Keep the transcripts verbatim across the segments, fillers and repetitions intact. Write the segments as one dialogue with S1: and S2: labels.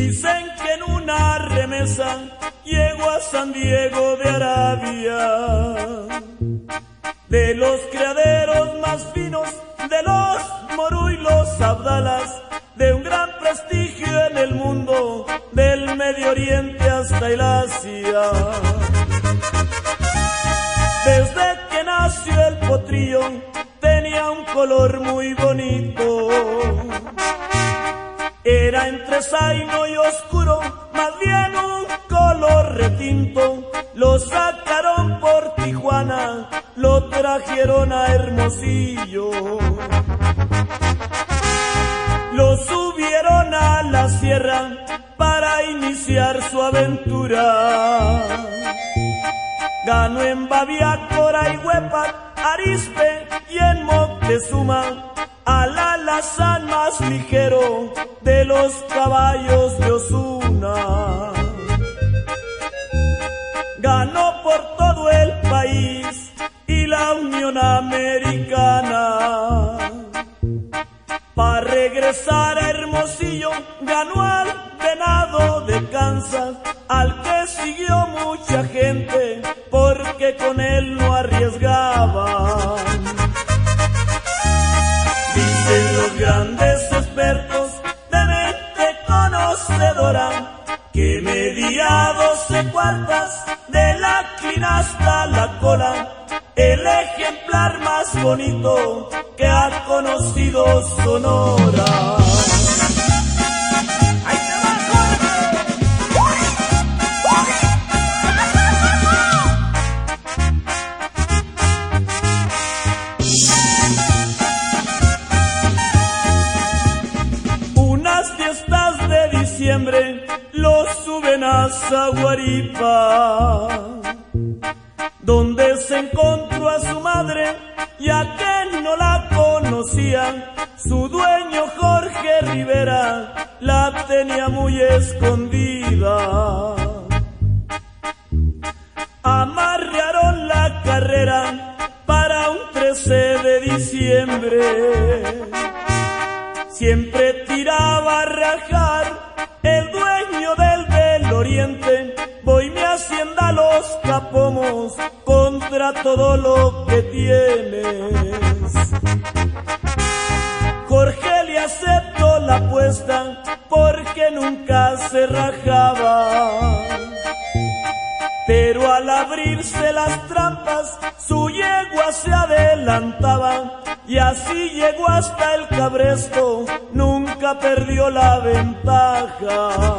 S1: Dicen que en una remesa llegó a San Diego de Arabia, de los criaderos más finos, de los Morú y los Abdalas, de un gran prestigio en el mundo, del Medio Oriente hasta el Asia. Desde que nació el potrillo tenía un color muy bonito, era entre zaino y oscuro, más bien un color retinto. Lo sacaron por Tijuana, lo trajeron a Hermosillo, lo subieron a la sierra para iniciar su aventura. Ganó en Babiácora y Huepac, Arizpe y en Moctezuma, al alazán más ligero de los caballos de Osuna. Ganó por todo el país y la Unión Americana. Para regresar a Hermosillo ganó al Venado de Kansas, al que siguió mucha gente porque con él no arriesgaban. Dicen los grandes expertos de mente conocedora que medía doce cuartas de la crin hasta la cola, el ejemplar más bonito que ha conocido Sonora. Unas fiestas de diciembre lo suben a Zaguaripa, donde se encontró a su madre y a quien no la conocía. Su dueño Jorge Rivera la tenía muy escondida. Amarrearon la carrera para un trece de diciembre. Siempre tiraba a rajar el dueño del del Oriente. Voy mi hacienda Los Capomos contra todo lo que tienes. Jorge le aceptó la apuesta porque nunca se rajaba, pero al abrirse las trampas su yegua se adelantaba y así llegó hasta el cabresto, nunca perdió la ventaja.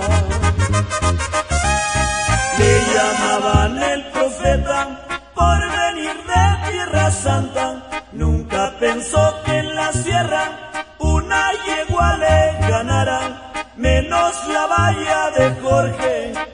S1: Le llamaban el profeta por venir de Tierra Santa, nunca pensó que en la sierra una yegua le ganara, menos la valla de Jorge